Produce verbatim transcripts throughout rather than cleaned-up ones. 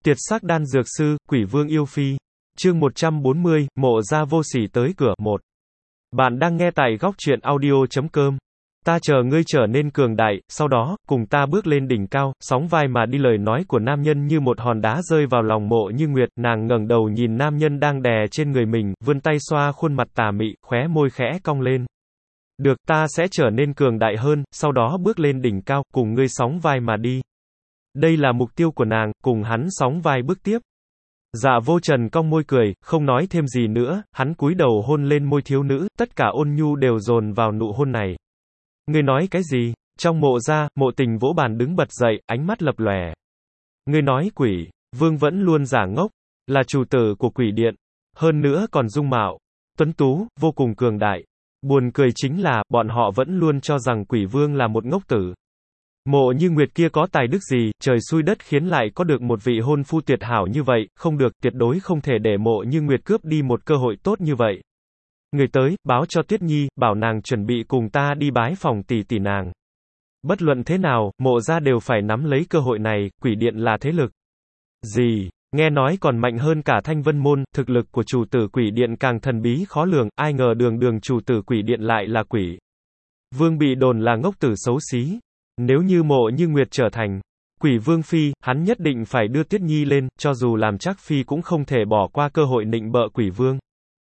Tiệt sắc đan dược sư, quỷ vương yêu phi. Chương một trăm bốn mươi, mộ gia vô sỉ tới cửa, một. Bạn đang nghe tại góc truyện audio chấm com. Ta chờ ngươi trở nên cường đại, sau đó, cùng ta bước lên đỉnh cao, sóng vai mà đi. Lời nói của nam nhân như một hòn đá rơi vào lòng Mộ Như Nguyệt, nàng ngẩng đầu nhìn nam nhân đang đè trên người mình, vươn tay xoa khuôn mặt tà mị, khóe môi khẽ cong lên. Được, ta sẽ trở nên cường đại hơn, sau đó bước lên đỉnh cao, cùng ngươi sóng vai mà đi. Đây là mục tiêu của nàng, cùng hắn sóng vai bước tiếp. Dạ Vô Trần cong môi cười, không nói thêm gì nữa, hắn cúi đầu hôn lên môi thiếu nữ, tất cả ôn nhu đều dồn vào nụ hôn này. Ngươi nói cái gì? Trong Mộ gia, Mộ Tình vỗ bàn đứng bật dậy, ánh mắt lập lòe. Ngươi nói quỷ vương vẫn luôn giả ngốc, là chủ tử của quỷ điện, hơn nữa còn dung mạo tuấn tú, vô cùng cường đại. Buồn cười chính là, bọn họ vẫn luôn cho rằng quỷ vương là một ngốc tử. Mộ Như Nguyệt kia có tài đức gì, trời xui đất khiến lại có được một vị hôn phu tuyệt hảo như vậy, không được, tuyệt đối không thể để Mộ Như Nguyệt cướp đi một cơ hội tốt như vậy. Người tới, báo cho Tuyết Nhi, bảo nàng chuẩn bị cùng ta đi bái phòng tỷ tỷ nàng. Bất luận thế nào, Mộ gia đều phải nắm lấy cơ hội này, quỷ điện là thế lực gì? Nghe nói còn mạnh hơn cả Thanh Vân Môn, thực lực của chủ tử quỷ điện càng thần bí khó lường, ai ngờ đường đường chủ tử quỷ điện lại là quỷ vương bị đồn là ngốc tử xấu xí. Nếu như Mộ Như Nguyệt trở thành quỷ vương phi, hắn nhất định phải đưa Tuyết Nhi lên, cho dù làm chắc phi cũng không thể bỏ qua cơ hội nịnh bợ quỷ vương.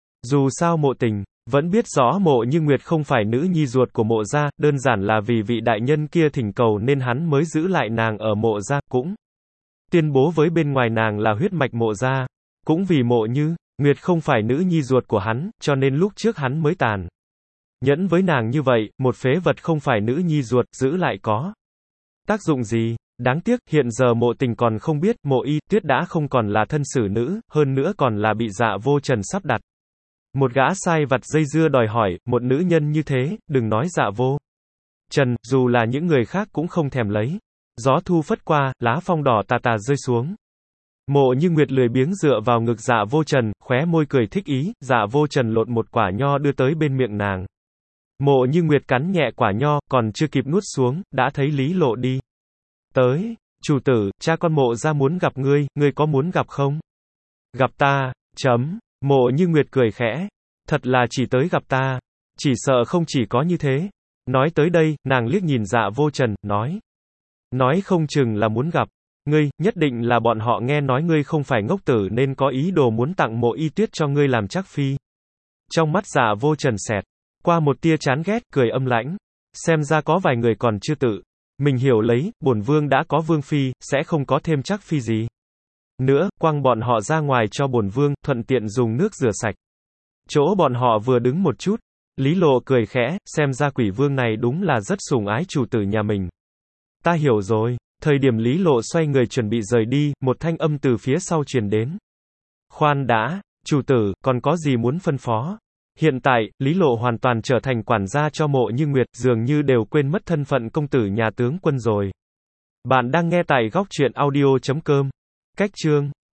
Dù sao Mộ Tình vẫn biết rõ Mộ Như Nguyệt không phải nữ nhi ruột của Mộ gia, đơn giản là vì vị đại nhân kia thỉnh cầu nên hắn mới giữ lại nàng ở Mộ gia, cũng tuyên bố với bên ngoài nàng là huyết mạch Mộ gia. Cũng vì Mộ Như Nguyệt không phải nữ nhi ruột của hắn, cho nên lúc trước hắn mới tàn nhẫn với nàng như vậy, một phế vật không phải nữ nhi ruột, giữ lại có tác dụng gì? Đáng tiếc, hiện giờ Mộ Tình còn không biết, Mộ Y Tuyết đã không còn là thân xử nữ, hơn nữa còn là bị Dạ Vô Trần sắp đặt. Một gã sai vặt dây dưa đòi hỏi, một nữ nhân như thế, đừng nói Dạ Vô Trần, dù là những người khác cũng không thèm lấy. Gió thu phất qua, lá phong đỏ tà tà rơi xuống. Mộ Như Nguyệt lười biếng dựa vào ngực Dạ Vô Trần, khóe môi cười thích ý, Dạ Vô Trần lột một quả nho đưa tới bên miệng nàng. Mộ Như Nguyệt cắn nhẹ quả nho, còn chưa kịp nuốt xuống, đã thấy Lý Lộ đi tới. Chủ tử, cha con Mộ gia muốn gặp ngươi, ngươi có muốn gặp không? Gặp ta, chấm. Mộ Như Nguyệt cười khẽ. Thật là chỉ tới gặp ta. Chỉ sợ không chỉ có như thế. Nói tới đây, nàng liếc nhìn Dạ Vô Trần, nói. Nói không chừng là muốn gặp ngươi, nhất định là bọn họ nghe nói ngươi không phải ngốc tử nên có ý đồ muốn tặng Mộ Y Tuyết cho ngươi làm chắc phi. Trong mắt Dạ Vô Trần xẹt qua một tia chán ghét, cười âm lãnh. Xem ra có vài người còn chưa tự mình hiểu lấy, bổn vương đã có vương phi, sẽ không có thêm chắc phi gì nữa, quăng bọn họ ra ngoài cho bổn vương, thuận tiện dùng nước rửa sạch. Chỗ bọn họ vừa đứng một chút, Lý Lộ cười khẽ, xem ra quỷ vương này đúng là rất sủng ái chủ tử nhà mình. Ta hiểu rồi. Thời điểm Lý Lộ xoay người chuẩn bị rời đi, một thanh âm từ phía sau truyền đến. Khoan đã, chủ tử, còn có gì muốn phân phó? Hiện tại, Lý Lộ hoàn toàn trở thành quản gia cho Mộ Như Nguyệt, dường như đều quên mất thân phận công tử nhà tướng quân rồi. Bạn đang nghe tại góc truyện audio chấm com. Cách chương